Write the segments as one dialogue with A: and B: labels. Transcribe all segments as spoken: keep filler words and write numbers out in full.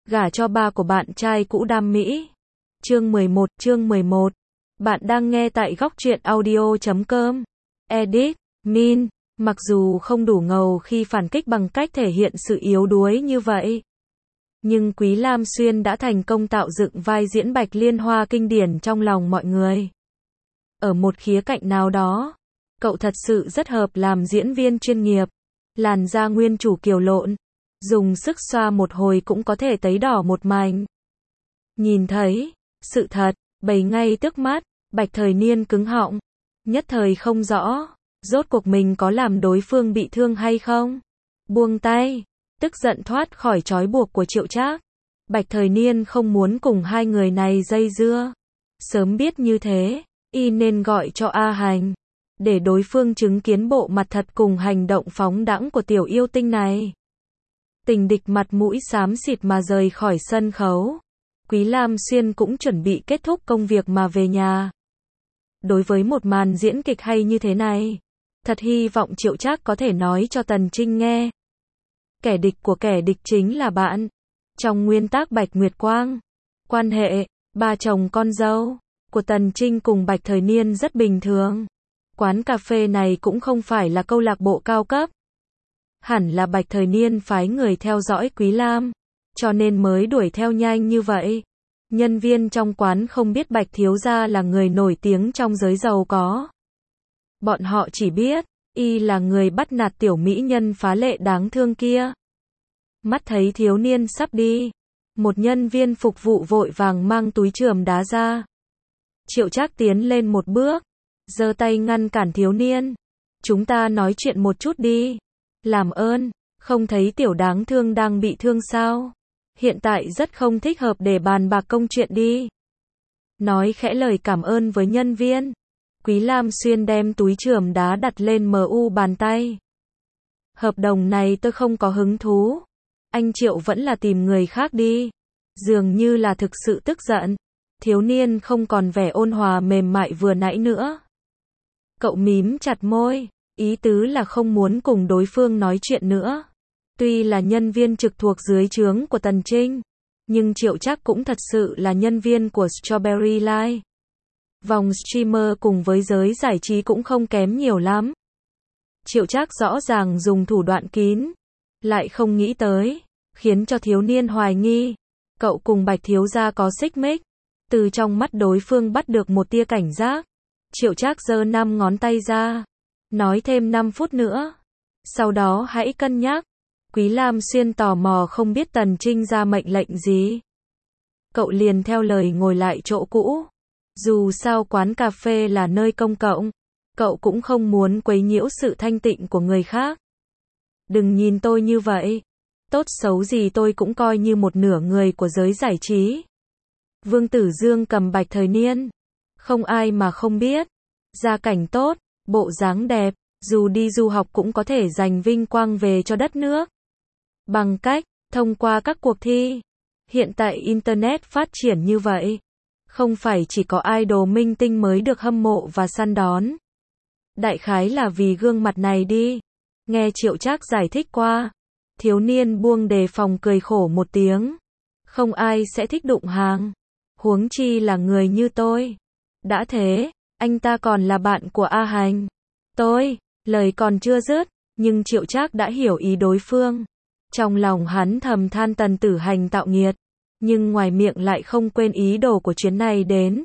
A: Gả cho ba của bạn trai cũ đam mỹ. Chương mười một, chương mười một. Bạn đang nghe tại góc truyện audio chấm com. Edit, Min, mặc dù không đủ ngầu khi phản kích bằng cách thể hiện sự yếu đuối như vậy, nhưng Quý Lam Xuyên đã thành công tạo dựng vai diễn Bạch Liên Hoa kinh điển trong lòng mọi người. Ở một khía cạnh nào đó, cậu thật sự rất hợp làm diễn viên chuyên nghiệp. Làn da nguyên chủ kiều lộn, dùng sức xoa một hồi cũng có thể tấy đỏ một mảnh. Nhìn thấy sự thật bày ngay trước mắt, Bạch Thời Niên cứng họng, nhất thời không rõ, rốt cuộc mình có làm đối phương bị thương hay không. Buông tay, tức giận thoát khỏi trói buộc của Triệu Trác. Bạch Thời Niên không muốn cùng hai người này dây dưa. Sớm biết như thế, y nên gọi cho A Hành, để đối phương chứng kiến bộ mặt thật cùng hành động phóng đãng của tiểu yêu tinh này. Tình địch mặt mũi xám xịt mà rời khỏi sân khấu. Quý Lam Xuyên cũng chuẩn bị kết thúc công việc mà về nhà. Đối với một màn diễn kịch hay như thế này, thật hy vọng Triệu Trác có thể nói cho Tần Trinh nghe. Kẻ địch của kẻ địch chính là bạn. Trong nguyên tắc Bạch Nguyệt Quang, quan hệ ba chồng con dâu của Tần Trinh cùng Bạch Thời Niên rất bình thường. Quán cà phê này cũng không phải là câu lạc bộ cao cấp. Hẳn là Bạch Thời Niên phái người theo dõi Quý Lam, cho nên mới đuổi theo nhanh như vậy. Nhân viên trong quán không biết Bạch thiếu gia là người nổi tiếng trong giới giàu có. Bọn họ chỉ biết, y là người bắt nạt tiểu mỹ nhân phá lệ đáng thương kia. Mắt thấy thiếu niên sắp đi, một nhân viên phục vụ vội vàng mang túi chườm đá ra. Triệu Trác tiến lên một bước, giơ tay ngăn cản thiếu niên. Chúng ta nói chuyện một chút đi. Làm ơn, không thấy tiểu đáng thương đang bị thương sao? Hiện tại rất không thích hợp để bàn bạc công chuyện đi. Nói khẽ lời cảm ơn với nhân viên. Quý Lam Xuyên đem túi chườm đá đặt lên mu bàn tay. Hợp đồng này tôi không có hứng thú. Anh Triệu vẫn là tìm người khác đi. Dường như là thực sự tức giận. Thiếu niên không còn vẻ ôn hòa mềm mại vừa nãy nữa. Cậu mím chặt môi, ý tứ là không muốn cùng đối phương nói chuyện nữa. Tuy là nhân viên trực thuộc dưới trướng của Tần Trinh, nhưng Triệu Trác cũng thật sự là nhân viên của Strawberry Live. Vòng streamer cùng với giới giải trí cũng không kém nhiều lắm. Triệu Trác rõ ràng dùng thủ đoạn kín, lại không nghĩ tới, khiến cho thiếu niên hoài nghi. Cậu cùng Bạch thiếu gia có xích mích. Từ trong mắt đối phương bắt được một tia cảnh giác. Triệu Trác giơ năm ngón tay ra, nói thêm năm phút nữa. Sau đó hãy cân nhắc. Quý Lam Xuyên tò mò không biết Tần Trinh ra mệnh lệnh gì. Cậu liền theo lời ngồi lại chỗ cũ. Dù sao quán cà phê là nơi công cộng, cậu cũng không muốn quấy nhiễu sự thanh tịnh của người khác. Đừng nhìn tôi như vậy. Tốt xấu gì tôi cũng coi như một nửa người của giới giải trí. Vương Tử Dương cầm Bạch Thời Niên. Không ai mà không biết. Gia cảnh tốt, bộ dáng đẹp, dù đi du học cũng có thể giành vinh quang về cho đất nước. Bằng cách, thông qua các cuộc thi. Hiện tại Internet phát triển như vậy. Không phải chỉ có idol minh tinh mới được hâm mộ và săn đón. Đại khái là vì gương mặt này đi. Nghe Triệu Trác giải thích qua. Thiếu niên buông đề phòng cười khổ một tiếng. Không ai sẽ thích đụng hàng. Huống chi là người như tôi. Đã thế, anh ta còn là bạn của A Hành. Tôi, lời còn chưa dứt, nhưng Triệu Trác đã hiểu ý đối phương. Trong lòng hắn thầm than Tần Tử Hành tạo nghiệt, nhưng ngoài miệng lại không quên ý đồ của chuyến này đến.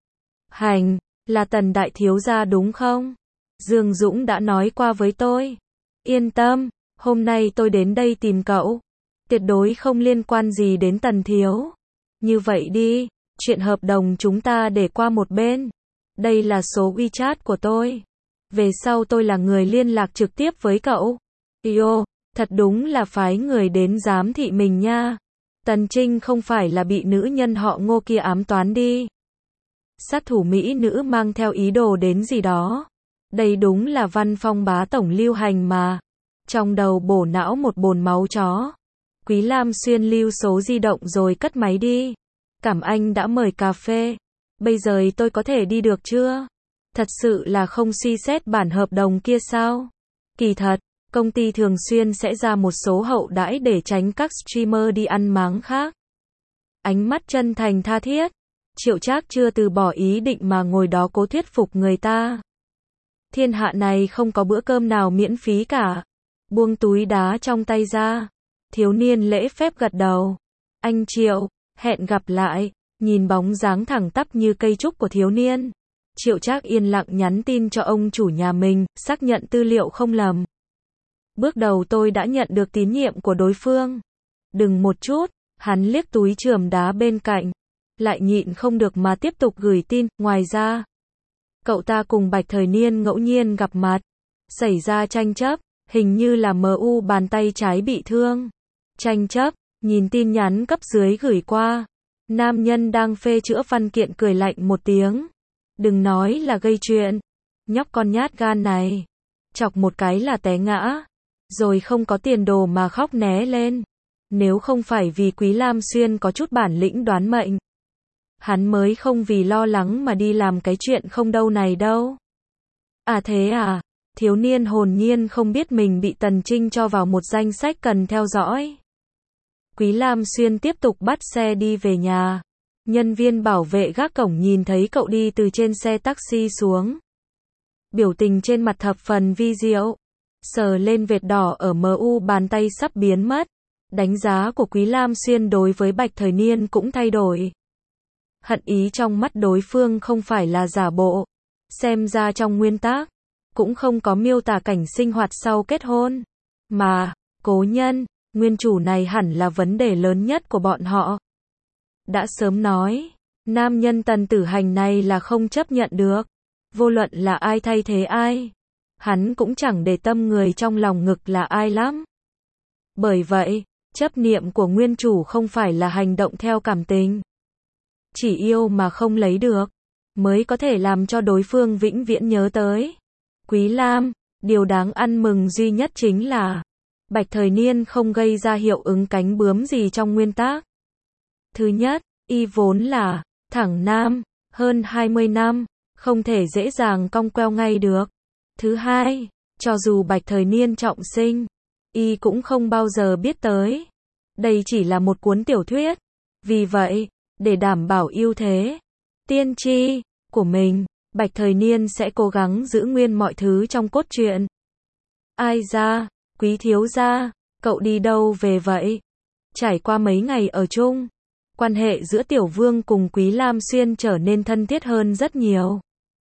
A: Hành, là Tần đại thiếu gia đúng không? Dương Dũng đã nói qua với tôi. Yên tâm, hôm nay tôi đến đây tìm cậu. Tuyệt đối không liên quan gì đến Tần thiếu. Như vậy đi, chuyện hợp đồng chúng ta để qua một bên. Đây là số WeChat của tôi. Về sau tôi là người liên lạc trực tiếp với cậu. Yo, thật đúng là phái người đến giám thị mình nha. Tần Trinh không phải là bị nữ nhân họ Ngô kia ám toán đi. Sát thủ mỹ nữ mang theo ý đồ đến gì đó. Đây đúng là văn phong bá tổng lưu hành mà. Trong đầu bổ não một bồn máu chó. Quý Lam Xuyên lưu số di động rồi cất máy đi. Cảm anh đã mời cà phê. Bây giờ tôi có thể đi được chưa? Thật sự là không suy xét bản hợp đồng kia sao? Kỳ thật, công ty thường xuyên sẽ ra một số hậu đãi để tránh các streamer đi ăn máng khác. ánh mắt chân thành tha thiết. Triệu Trác chưa từ bỏ ý định mà ngồi đó cố thuyết phục người ta. Thiên hạ này không có bữa cơm nào miễn phí cả. Buông túi đá trong tay ra. Thiếu niên lễ phép gật đầu. Anh Triệu, hẹn gặp lại. Nhìn bóng dáng thẳng tắp như cây trúc của thiếu niên, Triệu Trác yên lặng nhắn tin cho ông chủ nhà mình, xác nhận tư liệu không lầm. Bước đầu tôi đã nhận được tín nhiệm của đối phương. Đừng một chút, hắn liếc túi chườm đá bên cạnh, lại nhịn không được mà tiếp tục gửi tin, ngoài ra, cậu ta cùng Bạch Thời Niên ngẫu nhiên gặp mặt, xảy ra tranh chấp, hình như là em u bàn tay trái bị thương. Tranh chấp, nhìn tin nhắn cấp dưới gửi qua, nam nhân đang phê chữa văn kiện cười lạnh một tiếng. Đừng nói là gây chuyện, nhóc con nhát gan này, chọc một cái là té ngã, rồi không có tiền đồ mà khóc né lên. Nếu không phải vì Quý Lam Xuyên có chút bản lĩnh đoán mệnh, hắn mới không vì lo lắng mà đi làm cái chuyện không đâu này đâu. À thế à, thiếu niên hồn nhiên không biết mình bị Tần Trinh cho vào một danh sách cần theo dõi. Quý Lam Xuyên tiếp tục bắt xe đi về nhà. Nhân viên bảo vệ gác cổng nhìn thấy cậu đi từ trên xe taxi xuống. Biểu tình trên mặt thập phần vi diệu. Sờ lên vệt đỏ ở em u bàn tay sắp biến mất. Đánh giá của Quý Lam Xuyên đối với Bạch Thời Niên cũng thay đổi. Hận ý trong mắt đối phương không phải là giả bộ. Xem ra trong nguyên tác, cũng không có miêu tả cảnh sinh hoạt sau kết hôn. Mà, cố nhân, nguyên chủ này hẳn là vấn đề lớn nhất của bọn họ. Đã sớm nói, nam nhân Tần Tử Hành này là không chấp nhận được. Vô luận là ai thay thế ai, hắn cũng chẳng để tâm người trong lòng ngực là ai lắm. Bởi vậy, chấp niệm của nguyên chủ không phải là hành động theo cảm tình. Chỉ yêu mà không lấy được, mới có thể làm cho đối phương vĩnh viễn nhớ tới. Quý Lam, điều đáng ăn mừng duy nhất chính là Bạch Thời Niên không gây ra hiệu ứng cánh bướm gì trong nguyên tác. Thứ nhất, y vốn là thẳng nam, hơn hai mươi năm, không thể dễ dàng cong queo ngay được. Thứ hai, cho dù Bạch Thời Niên trọng sinh, y cũng không bao giờ biết tới. Đây chỉ là một cuốn tiểu thuyết. Vì vậy, để đảm bảo ưu thế tiên tri của mình, Bạch Thời Niên sẽ cố gắng giữ nguyên mọi thứ trong cốt truyện. Ai ra, Quý thiếu gia, cậu đi đâu về vậy? Trải qua mấy ngày ở chung, quan hệ giữa Tiểu Vương cùng Quý Lam Xuyên trở nên thân thiết hơn rất nhiều.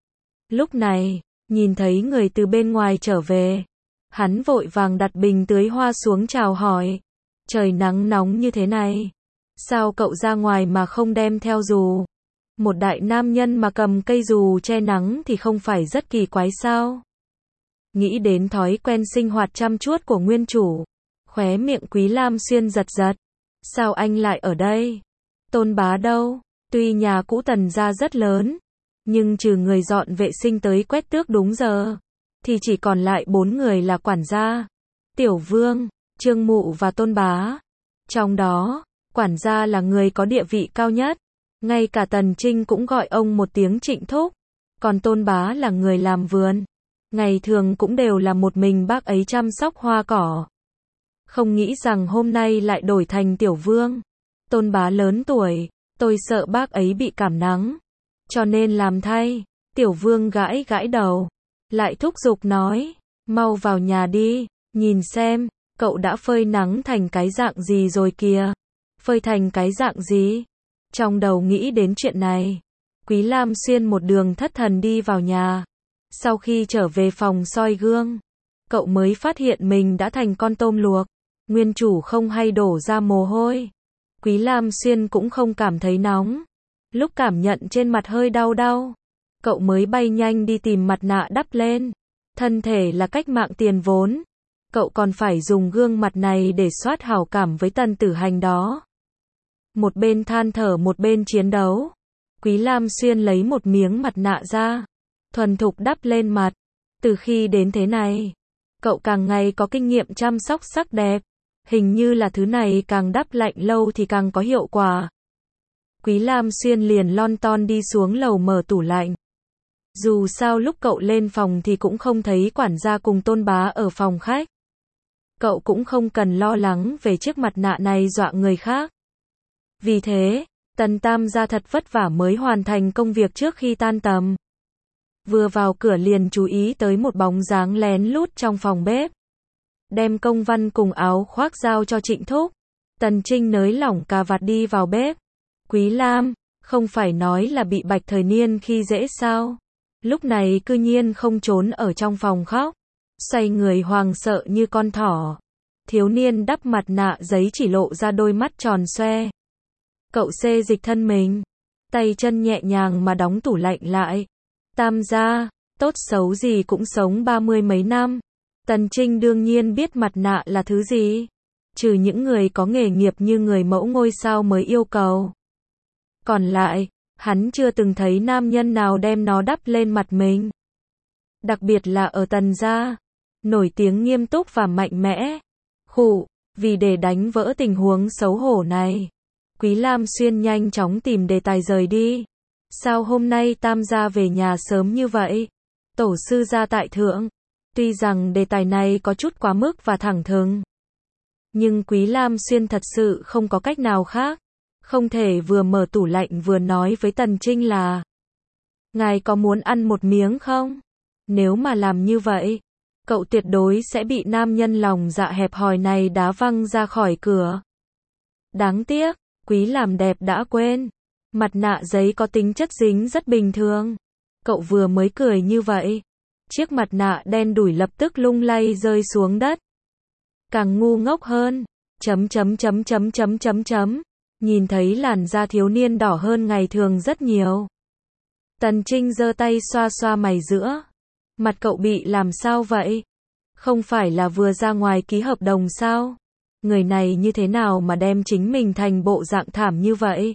A: Lúc này, nhìn thấy người từ bên ngoài trở về, hắn vội vàng đặt bình tưới hoa xuống chào hỏi. Trời nắng nóng như thế này, sao cậu ra ngoài mà không đem theo dù? Một đại nam nhân mà cầm cây dù che nắng thì không phải rất kỳ quái sao? Nghĩ đến thói quen sinh hoạt chăm chuốt của nguyên chủ, khóe miệng Quý Lam Xuyên giật giật. Sao anh lại ở đây? Tôn bá đâu? Tuy nhà cũ Tần gia rất lớn, nhưng trừ người dọn vệ sinh tới quét tước đúng giờ, thì chỉ còn lại bốn người là quản gia. Tiểu Vương, Trương Mụ và Tôn bá. Trong đó, quản gia là người có địa vị cao nhất. Ngay cả Tần Trinh cũng gọi ông một tiếng Trịnh thúc. Còn Tôn bá là người làm vườn. Ngày thường cũng đều là một mình bác ấy chăm sóc hoa cỏ. Không nghĩ rằng hôm nay lại đổi thành Tiểu Vương. Tôn bá lớn tuổi, tôi sợ bác ấy bị cảm nắng, cho nên làm thay. Tiểu Vương gãi gãi đầu, lại thúc giục nói, mau vào nhà đi, nhìn xem, cậu đã phơi nắng thành cái dạng gì rồi kìa. Phơi thành cái dạng gì? Trong đầu nghĩ đến chuyện này, Quý Lam Xuyên một đường thất thần đi vào nhà. Sau khi trở về phòng soi gương, cậu mới phát hiện mình đã thành con tôm luộc. Nguyên chủ không hay đổ ra mồ hôi. Quý Lam Xuyên cũng không cảm thấy nóng. Lúc cảm nhận trên mặt hơi đau đau, cậu mới bay nhanh đi tìm mặt nạ đắp lên. Thân thể là cách mạng tiền vốn. Cậu còn phải dùng gương mặt này để soát hảo cảm với Tần Tử Hành đó. Một bên than thở một bên chiến đấu. Quý Lam Xuyên lấy một miếng mặt nạ ra, thuần thục đắp lên mặt. Từ khi đến thế này, cậu càng ngày có kinh nghiệm chăm sóc sắc đẹp. Hình như là thứ này càng đắp lạnh lâu thì càng có hiệu quả. Quý Lam Xuyên liền lon ton đi xuống lầu mở tủ lạnh. Dù sao lúc cậu lên phòng thì cũng không thấy quản gia cùng Tôn bá ở phòng khách. Cậu cũng không cần lo lắng về chiếc mặt nạ này dọa người khác. Vì thế, Tần Tam gia thật vất vả mới hoàn thành công việc trước khi tan tầm. Vừa vào cửa liền chú ý tới một bóng dáng lén lút trong phòng bếp. Đem công văn cùng áo khoác giao cho Trịnh Thúc. Tần Trinh nới lỏng cà vạt đi vào bếp. Quý Lam, không phải nói là bị Bạch Thời Niên khi dễ sao? Lúc này cư nhiên không trốn ở trong phòng khóc. Xoay người hoàng sợ như con thỏ. Thiếu niên đắp mặt nạ giấy chỉ lộ ra đôi mắt tròn xoe. Cậu xê dịch thân mình. Tay chân nhẹ nhàng mà đóng tủ lạnh lại. Tam gia, tốt xấu gì cũng sống ba mươi mấy năm. Tần Trinh đương nhiên biết mặt nạ là thứ gì. Trừ những người có nghề nghiệp như người mẫu ngôi sao mới yêu cầu. Còn lại, hắn chưa từng thấy nam nhân nào đem nó đắp lên mặt mình. Đặc biệt là ở Tần gia, nổi tiếng nghiêm túc và mạnh mẽ. Khụ, vì để đánh vỡ tình huống xấu hổ này, Quý Lam Xuyên nhanh chóng tìm đề tài rời đi. Sao hôm nay Tam gia về nhà sớm như vậy? Tổ sư gia tại thượng. Tuy rằng đề tài này có chút quá mức và thẳng thừng, nhưng Quý Lam Xuyên thật sự không có cách nào khác. Không thể vừa mở tủ lạnh vừa nói với Tần Trinh là: ngài có muốn ăn một miếng không? Nếu mà làm như vậy, cậu tuyệt đối sẽ bị nam nhân lòng dạ hẹp hòi này đá văng ra khỏi cửa. Đáng tiếc, Quý làm đẹp đã quên. Mặt nạ giấy có tính chất dính rất bình thường. Cậu vừa mới cười như vậy, chiếc mặt nạ đen đủi lập tức lung lay rơi xuống đất. Càng ngu ngốc hơn. Chấm chấm chấm chấm chấm chấm chấm. Nhìn thấy làn da thiếu niên đỏ hơn ngày thường rất nhiều. Tần Trinh giơ tay xoa xoa mày giữa. Mặt cậu bị làm sao vậy? Không phải là vừa ra ngoài ký hợp đồng sao? Người này như thế nào mà đem chính mình thành bộ dạng thảm như vậy?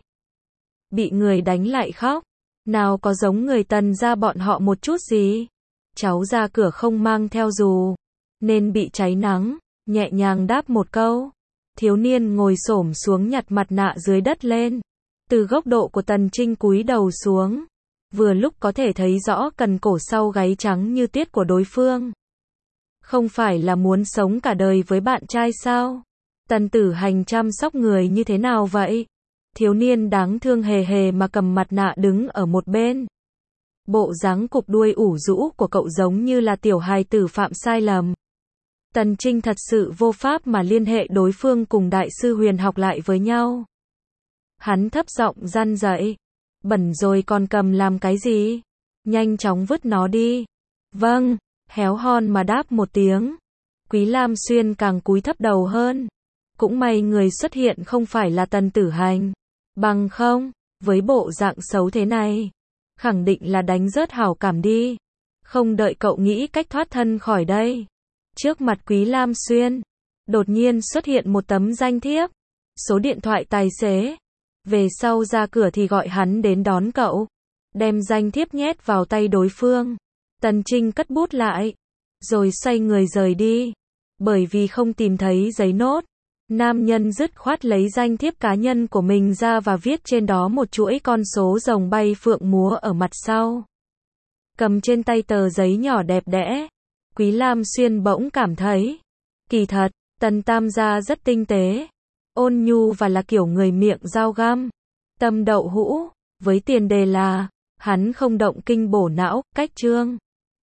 A: Bị người đánh lại khóc. Nào có giống người Tần gia bọn họ một chút gì. Cháu ra cửa không mang theo dù, nên bị cháy nắng. Nhẹ nhàng đáp một câu. Thiếu niên ngồi xổm xuống nhặt mặt nạ dưới đất lên. Từ góc độ của Tần Trinh cúi đầu xuống, vừa lúc có thể thấy rõ cần cổ sau gáy trắng như tiết của đối phương. Không phải là muốn sống cả đời với bạn trai sao? Tần Tử Hành chăm sóc người như thế nào vậy? Thiếu niên đáng thương hề hề mà cầm mặt nạ đứng ở một bên. Bộ dáng cục đuôi ủ rũ của cậu giống như là tiểu hài tử phạm sai lầm. Tần Trinh thật sự vô pháp mà liên hệ đối phương cùng đại sư Huyền học lại với nhau. Hắn thấp giọng răn dậy. Bẩn rồi còn cầm làm cái gì? Nhanh chóng vứt nó đi. Vâng, héo hon mà đáp một tiếng. Quý Lam Xuyên càng cúi thấp đầu hơn. Cũng may người xuất hiện không phải là Tần Tử Hành. Bằng không, với bộ dạng xấu thế này, khẳng định là đánh rớt hảo cảm đi. Không đợi cậu nghĩ cách thoát thân khỏi đây. Trước mặt Quý Lam Xuyên, đột nhiên xuất hiện một tấm danh thiếp. Số điện thoại tài xế. Về sau ra cửa thì gọi hắn đến đón cậu. Đem danh thiếp nhét vào tay đối phương. Tần Trinh cất bút lại, rồi xoay người rời đi. Bởi vì không tìm thấy giấy nốt, nam nhân dứt khoát lấy danh thiếp cá nhân của mình ra và viết trên đó một chuỗi con số rồng bay phượng múa ở mặt sau. Cầm trên tay tờ giấy nhỏ đẹp đẽ, Quý Lam Xuyên bỗng cảm thấy, kỳ thật, Tần Tam gia rất tinh tế, ôn nhu và là kiểu người miệng dao găm, tâm đậu hũ, với tiền đề là, hắn không động kinh bổ não, cách chương.